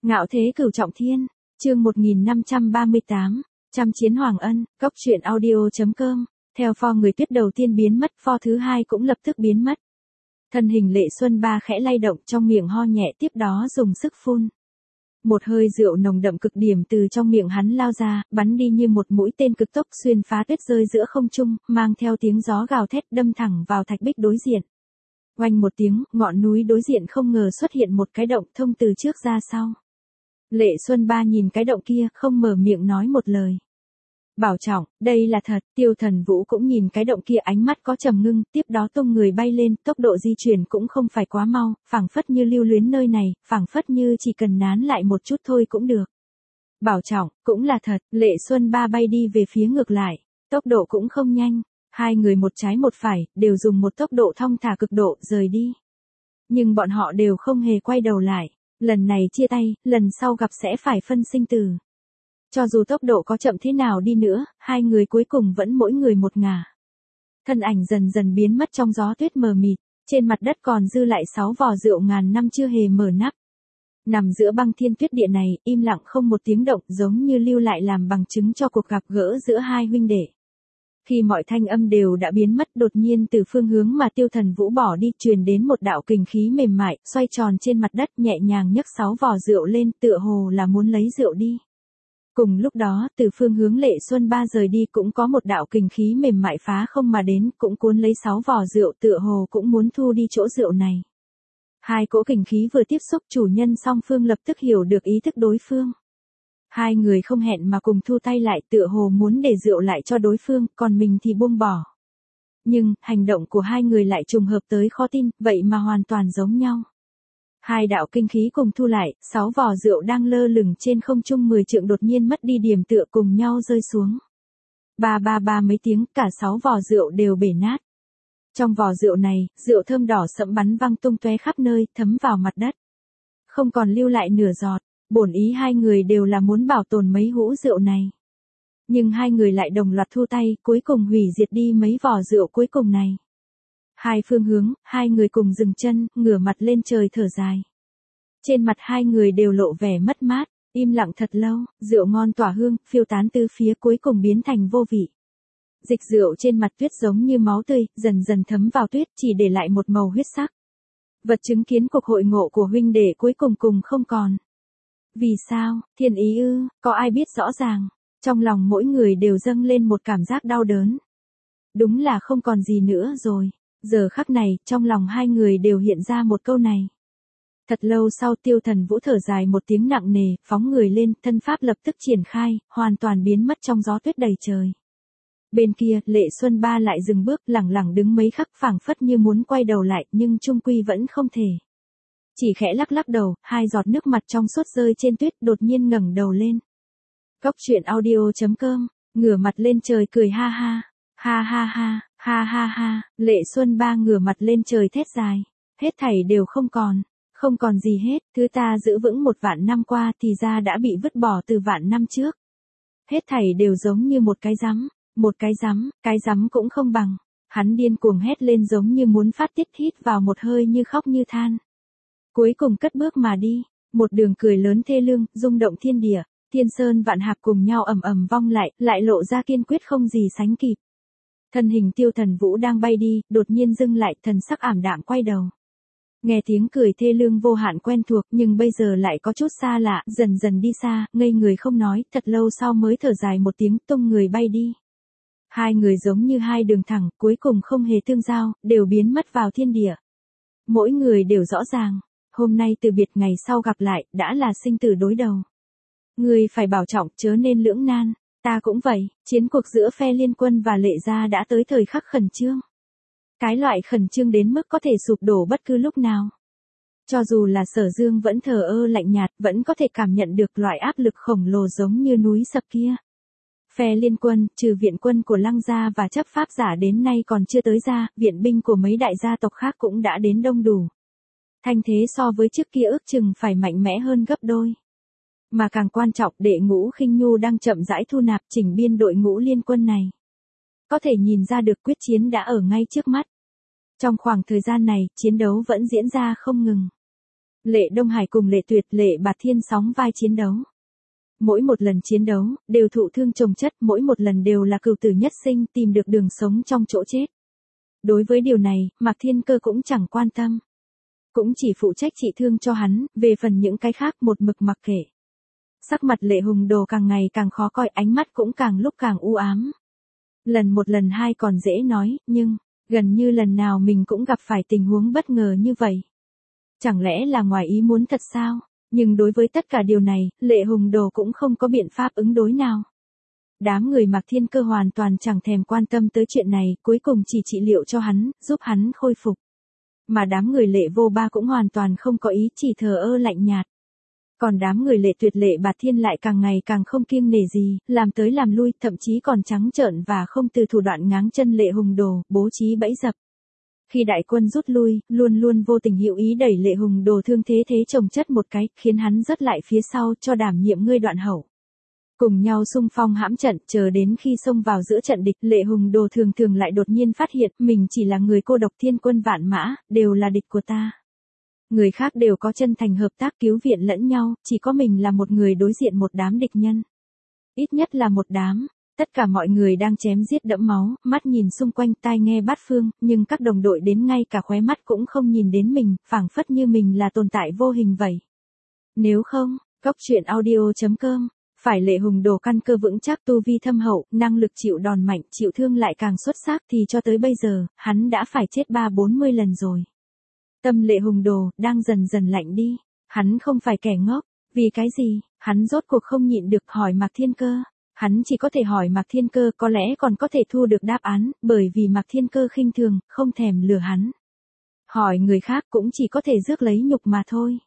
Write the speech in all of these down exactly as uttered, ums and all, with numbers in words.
Ngạo thế cửu trọng thiên, chương một nghìn năm trăm ba mươi tám, trăm chiến hoàng ân, cốc truyện audio.com, theo pho người tuyết đầu tiên biến mất, pho thứ hai cũng lập tức biến mất. Thân hình Lệ Xuân Ba khẽ lay động trong miệng ho nhẹ tiếp đó dùng sức phun. Một hơi rượu nồng đậm cực điểm từ trong miệng hắn lao ra, bắn đi như một mũi tên cực tốc xuyên phá tuyết rơi giữa không trung, mang theo tiếng gió gào thét đâm thẳng vào thạch bích đối diện. Oanh một tiếng, ngọn núi đối diện không ngờ xuất hiện một cái động thông từ trước ra sau. Lệ Xuân Ba nhìn cái động kia, không mở miệng nói một lời. Bảo trọng, đây là thật, Tiêu Thần Vũ cũng nhìn cái động kia, ánh mắt có trầm ngưng, tiếp đó tung người bay lên, tốc độ di chuyển cũng không phải quá mau, phảng phất như lưu luyến nơi này, phảng phất như chỉ cần nán lại một chút thôi cũng được. Bảo trọng, cũng là thật, Lệ Xuân Ba bay đi về phía ngược lại, tốc độ cũng không nhanh, hai người một trái một phải, đều dùng một tốc độ thong thả cực độ, rời đi. Nhưng bọn họ đều không hề quay đầu lại, lần này chia tay, lần sau gặp sẽ phải phân sinh tử. Cho dù tốc độ có chậm thế nào đi nữa, hai người cuối cùng vẫn mỗi người một ngả. Thân ảnh dần dần biến mất trong gió tuyết mờ mịt, trên mặt đất còn dư lại sáu vò rượu ngàn năm chưa hề mở nắp. Nằm giữa băng thiên tuyết địa này, im lặng không một tiếng động, giống như lưu lại làm bằng chứng cho cuộc gặp gỡ giữa hai huynh đệ. Khi mọi thanh âm đều đã biến mất, đột nhiên từ phương hướng mà Tiêu Thần Vũ bỏ đi, truyền đến một đạo kình khí mềm mại, xoay tròn trên mặt đất, nhẹ nhàng nhấc sáu vò rượu lên, tựa hồ là muốn lấy rượu đi. Cùng lúc đó, từ phương hướng Lệ Xuân Ba rời đi cũng có một đạo kình khí mềm mại phá không mà đến, cũng cuốn lấy sáu vò rượu, tựa hồ cũng muốn thu đi chỗ rượu này. Hai cỗ kình khí vừa tiếp xúc, chủ nhân song phương lập tức hiểu được ý thức đối phương. Hai người không hẹn mà cùng thu tay lại, tựa hồ muốn để rượu lại cho đối phương, còn mình thì buông bỏ. Nhưng, hành động của hai người lại trùng hợp tới khó tin, vậy mà hoàn toàn giống nhau. Hai đạo kinh khí cùng thu lại, sáu vò rượu đang lơ lửng trên không trung mười trượng đột nhiên mất đi điểm tựa, cùng nhau rơi xuống. Ba ba ba mấy tiếng, cả sáu vò rượu đều bể nát. Trong vò rượu này, rượu thơm đỏ sẫm bắn văng tung tóe khắp nơi, thấm vào mặt đất. Không còn lưu lại nửa giọt. Bổn ý hai người đều là muốn bảo tồn mấy hũ rượu này. Nhưng hai người lại đồng loạt thu tay, cuối cùng hủy diệt đi mấy vò rượu cuối cùng này. Hai phương hướng, hai người cùng dừng chân, ngửa mặt lên trời thở dài. Trên mặt hai người đều lộ vẻ mất mát, im lặng thật lâu, rượu ngon tỏa hương, phiêu tán từ phía cuối cùng biến thành vô vị. Dịch rượu trên mặt tuyết giống như máu tươi, dần dần thấm vào tuyết, chỉ để lại một màu huyết sắc. Vật chứng kiến cuộc hội ngộ của huynh đệ cuối cùng cùng không còn. Vì sao, thiên ý ư, có ai biết rõ ràng, trong lòng mỗi người đều dâng lên một cảm giác đau đớn. Đúng là không còn gì nữa rồi, giờ khắc này, trong lòng hai người đều hiện ra một câu này. Thật lâu sau Tiêu Thần Vũ thở dài một tiếng nặng nề, phóng người lên, thân pháp lập tức triển khai, hoàn toàn biến mất trong gió tuyết đầy trời. Bên kia, Lệ Xuân Ba lại dừng bước, lẳng lặng đứng mấy khắc, phảng phất như muốn quay đầu lại, nhưng chung quy vẫn không thể. Chỉ khẽ lắc lắc đầu, hai giọt nước mặt trong suốt rơi trên tuyết, đột nhiên ngẩng đầu lên. Cốc truyện audio.com, ngửa mặt lên trời cười ha ha, ha ha ha, ha ha ha, Lệ Xuân Ba ngửa mặt lên trời thét dài, hết thảy đều không còn, không còn gì hết, thứ ta giữ vững một vạn năm qua thì ra đã bị vứt bỏ từ vạn năm trước. Hết thảy đều giống như một cái rắm, một cái rắm, cái rắm cũng không bằng, hắn điên cuồng hét lên giống như muốn phát tiết, hít vào một hơi như khóc như than. Cuối cùng cất bước mà đi, một đường cười lớn thê lương, rung động thiên địa, thiên sơn vạn hạp cùng nhau ầm ầm vong lại, lại lộ ra kiên quyết không gì sánh kịp. Thân hình Tiêu Thần Vũ đang bay đi, đột nhiên dừng lại, thần sắc ảm đạm quay đầu. Nghe tiếng cười thê lương vô hạn quen thuộc, nhưng bây giờ lại có chút xa lạ, dần dần đi xa, ngây người không nói, thật lâu sau mới thở dài một tiếng, tung người bay đi. Hai người giống như hai đường thẳng, cuối cùng không hề tương giao, đều biến mất vào thiên địa. Mỗi người đều rõ ràng. Hôm nay từ biệt, ngày sau gặp lại, đã là sinh tử đối đầu. Người phải bảo trọng, chớ nên lưỡng nan, ta cũng vậy, chiến cuộc giữa phe Liên Quân và Lệ gia đã tới thời khắc khẩn trương. Cái loại khẩn trương đến mức có thể sụp đổ bất cứ lúc nào. Cho dù là Sở Dương vẫn thờ ơ lạnh nhạt, vẫn có thể cảm nhận được loại áp lực khổng lồ giống như núi sập kia. Phe Liên Quân, trừ viện quân của Lăng gia và chấp pháp giả đến nay còn chưa tới ra, viện binh của mấy đại gia tộc khác cũng đã đến đông đủ. Thanh thế so với trước kia ước chừng phải mạnh mẽ hơn gấp đôi. Mà càng quan trọng, Đệ Ngũ Khinh Nhu đang chậm rãi thu nạp chỉnh biên đội ngũ liên quân này. Có thể nhìn ra được quyết chiến đã ở ngay trước mắt. Trong khoảng thời gian này, chiến đấu vẫn diễn ra không ngừng. Lệ Đông Hải cùng Lệ Tuyệt, Lệ Bạt Thiên sóng vai chiến đấu. Mỗi một lần chiến đấu, đều thụ thương chồng chất, mỗi một lần đều là cừu tử nhất sinh, tìm được đường sống trong chỗ chết. Đối với điều này, Mạc Thiên Cơ cũng chẳng quan tâm. Cũng chỉ phụ trách trị thương cho hắn, về phần những cái khác một mực mặc kệ. Sắc mặt Lệ Hùng Đồ càng ngày càng khó coi, ánh mắt cũng càng lúc càng u ám. Lần một lần hai còn dễ nói, nhưng, gần như lần nào mình cũng gặp phải tình huống bất ngờ như vậy. Chẳng lẽ là ngoài ý muốn thật sao? Nhưng đối với tất cả điều này, Lệ Hùng Đồ cũng không có biện pháp ứng đối nào. Đám người Mạc Thiên Cơ hoàn toàn chẳng thèm quan tâm tới chuyện này, cuối cùng chỉ trị liệu cho hắn, giúp hắn khôi phục. Mà đám người Lệ Vô Ba cũng hoàn toàn không có ý, chỉ thờ ơ lạnh nhạt. Còn đám người Lệ Tuyệt, Lệ Bạt Thiên lại càng ngày càng không kiêng nể gì, làm tới làm lui, thậm chí còn trắng trợn và không từ thủ đoạn ngáng chân Lệ Hùng Đồ, bố trí bẫy dập. Khi đại quân rút lui, luôn luôn vô tình hữu ý đẩy Lệ Hùng Đồ thương thế thế chồng chất một cái, khiến hắn rớt lại phía sau cho đảm nhiệm ngươi đoạn hậu. Cùng nhau xung phong hãm trận, chờ đến khi xông vào giữa trận địch, Lệ Hùng Đồ thường thường lại đột nhiên phát hiện mình chỉ là người cô độc thiên quân vạn mã, đều là địch của ta. Người khác đều có chân thành hợp tác cứu viện lẫn nhau, chỉ có mình là một người đối diện một đám địch nhân. Ít nhất là một đám. Tất cả mọi người đang chém giết đẫm máu, mắt nhìn xung quanh, tai nghe bát phương, nhưng các đồng đội đến ngay cả khóe mắt cũng không nhìn đến mình, phảng phất như mình là tồn tại vô hình vậy. Nếu không, cốc truyện audio chấm com, phải Lệ Hùng Đồ căn cơ vững chắc, tu vi thâm hậu, năng lực chịu đòn mạnh, chịu thương lại càng xuất sắc thì cho tới bây giờ, hắn đã phải chết ba bốn mươi lần rồi. Tâm Lệ Hùng Đồ đang dần dần lạnh đi, hắn không phải kẻ ngốc, vì cái gì, hắn rốt cuộc không nhịn được hỏi Mạc Thiên Cơ. Hắn chỉ có thể hỏi Mạc Thiên Cơ, có lẽ còn có thể thu được đáp án, bởi vì Mạc Thiên Cơ khinh thường, không thèm lừa hắn. Hỏi người khác cũng chỉ có thể rước lấy nhục mà thôi.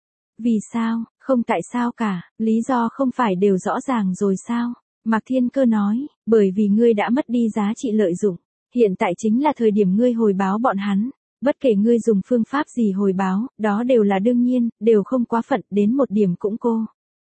Vì sao, không tại sao cả, lý do không phải đều rõ ràng rồi sao? Mạc Thiên Cơ nói, bởi vì ngươi đã mất đi giá trị lợi dụng, hiện tại chính là thời điểm ngươi hồi báo bọn hắn. Bất kể ngươi dùng phương pháp gì hồi báo, đó đều là đương nhiên, đều không quá phận, đến một điểm cũng cô.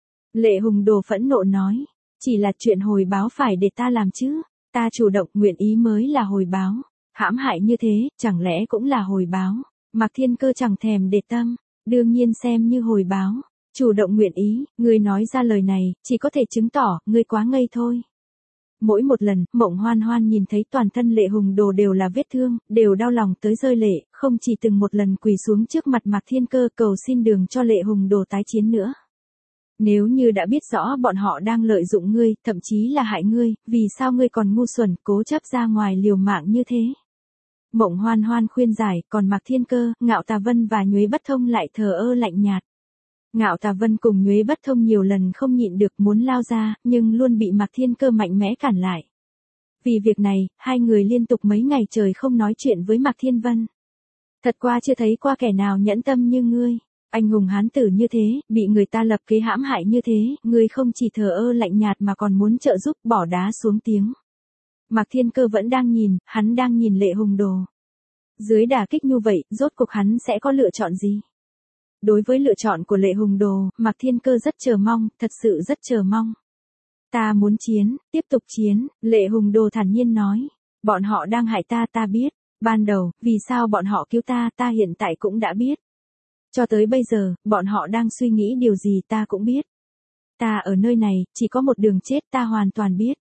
Lệ Hùng Đồ phẫn nộ nói. Chỉ là chuyện hồi báo phải để ta làm chứ, ta chủ động nguyện ý mới là hồi báo, hãm hại như thế, chẳng lẽ cũng là hồi báo, Mạc Thiên Cơ chẳng thèm để tâm, đương nhiên xem như hồi báo, chủ động nguyện ý, ngươi nói ra lời này, chỉ có thể chứng tỏ, ngươi quá ngây thôi. Mỗi một lần, Mộng Hoan Hoan nhìn thấy toàn thân Lệ Hùng Đồ đều là vết thương, đều đau lòng tới rơi lệ, không chỉ từng một lần quỳ xuống trước mặt Mạc Thiên Cơ cầu xin đường cho Lệ Hùng Đồ tái chiến nữa. Nếu như đã biết rõ bọn họ đang lợi dụng ngươi, thậm chí là hại ngươi, vì sao ngươi còn ngu xuẩn, cố chấp ra ngoài liều mạng như thế? Mộng Hoan Hoan khuyên giải, còn Mạc Thiên Cơ, Ngạo Tà Vân và Nhuế Bất Thông lại thờ ơ lạnh nhạt. Ngạo Tà Vân cùng Nhuế Bất Thông nhiều lần không nhịn được muốn lao ra, nhưng luôn bị Mạc Thiên Cơ mạnh mẽ cản lại. Vì việc này, hai người liên tục mấy ngày trời không nói chuyện với Mạc Thiên Vân. Thật qua chưa thấy qua kẻ nào nhẫn tâm như ngươi. Anh hùng hán tử như thế, bị người ta lập kế hãm hại như thế, ngươi không chỉ thờ ơ lạnh nhạt mà còn muốn trợ giúp, bỏ đá xuống tiếng. Mạc Thiên Cơ vẫn đang nhìn, hắn đang nhìn Lệ Hùng Đồ. Dưới đả kích như vậy, rốt cuộc hắn sẽ có lựa chọn gì? Đối với lựa chọn của Lệ Hùng Đồ, Mạc Thiên Cơ rất chờ mong, thật sự rất chờ mong. Ta muốn chiến, tiếp tục chiến, Lệ Hùng Đồ thản nhiên nói. Bọn họ đang hại ta, ta biết. Ban đầu, vì sao bọn họ cứu ta, ta hiện tại cũng đã biết. Cho tới bây giờ, bọn họ đang suy nghĩ điều gì ta cũng biết. Ta ở nơi này, chỉ có một đường chết, ta hoàn toàn biết.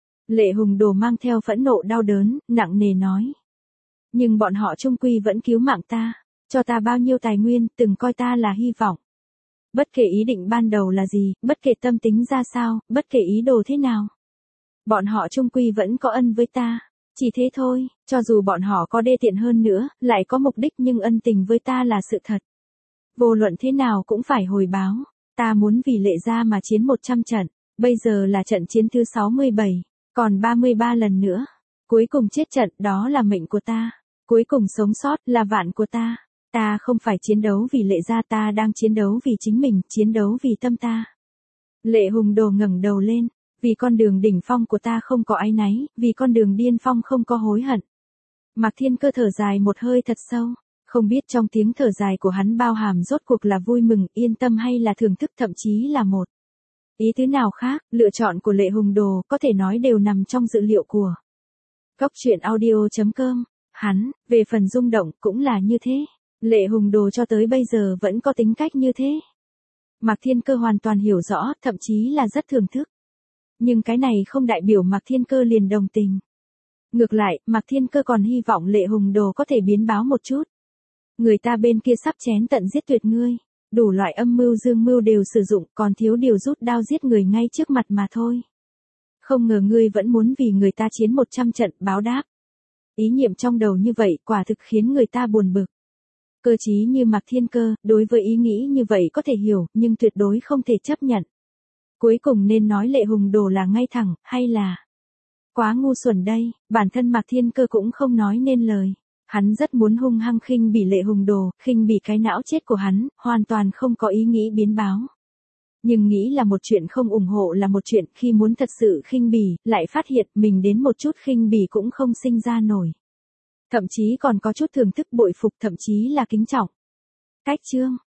Lệ Hùng Đồ mang theo phẫn nộ đau đớn, nặng nề nói. Nhưng bọn họ chung quy vẫn cứu mạng ta, cho ta bao nhiêu tài nguyên, từng coi ta là hy vọng. Bất kể ý định ban đầu là gì, bất kể tâm tính ra sao, bất kể ý đồ thế nào. Bọn họ chung quy vẫn có ân với ta. Chỉ thế thôi, cho dù bọn họ có đê tiện hơn nữa, lại có mục đích nhưng ân tình với ta là sự thật. Vô luận thế nào cũng phải hồi báo, ta muốn vì Lệ gia mà chiến một trăm trận, bây giờ là trận chiến thứ sáu mươi bảy, còn ba mươi ba lần nữa. Cuối cùng chết trận, đó là mệnh của ta. Cuối cùng sống sót, là vạn của ta. Ta không phải chiến đấu vì Lệ gia, ta đang chiến đấu vì chính mình, chiến đấu vì tâm ta. Lệ Hùng Đồ ngẩng đầu lên, vì con đường đỉnh phong của ta không có áy náy, vì con đường điên phong không có hối hận. Mạc Thiên Cơ thở dài một hơi thật sâu. Không biết trong tiếng thở dài của hắn bao hàm rốt cuộc là vui mừng, yên tâm hay là thưởng thức, thậm chí là một ý tứ nào khác, lựa chọn của Lệ Hùng Đồ có thể nói đều nằm trong dự liệu của cốc truyện audio chấm com. Hắn, về phần rung động, cũng là như thế. Lệ Hùng Đồ cho tới bây giờ vẫn có tính cách như thế. Mạc Thiên Cơ hoàn toàn hiểu rõ, thậm chí là rất thưởng thức. Nhưng cái này không đại biểu Mạc Thiên Cơ liền đồng tình. Ngược lại, Mạc Thiên Cơ còn hy vọng Lệ Hùng Đồ có thể biến báo một chút. Người ta bên kia sắp chén tận giết tuyệt ngươi, đủ loại âm mưu dương mưu đều sử dụng, còn thiếu điều rút đao giết người ngay trước mặt mà thôi. Không ngờ ngươi vẫn muốn vì người ta chiến một trăm trận báo đáp. Ý niệm trong đầu như vậy quả thực khiến người ta buồn bực. Cơ trí như Mạc Thiên Cơ, đối với ý nghĩ như vậy có thể hiểu, nhưng tuyệt đối không thể chấp nhận. Cuối cùng nên nói Lệ Hùng Đồ là ngay thẳng, hay là quá ngu xuẩn đây, bản thân Mạc Thiên Cơ cũng không nói nên lời. Hắn rất muốn hung hăng khinh bỉ Lệ Hùng Đồ, khinh bỉ cái não chết của hắn, hoàn toàn không có ý nghĩ biến báo. Nhưng nghĩ là một chuyện, không ủng hộ là một chuyện, khi muốn thật sự khinh bỉ, lại phát hiện mình đến một chút khinh bỉ cũng không sinh ra nổi. Thậm chí còn có chút thưởng thức, bội phục, thậm chí là kính trọng. Cách chương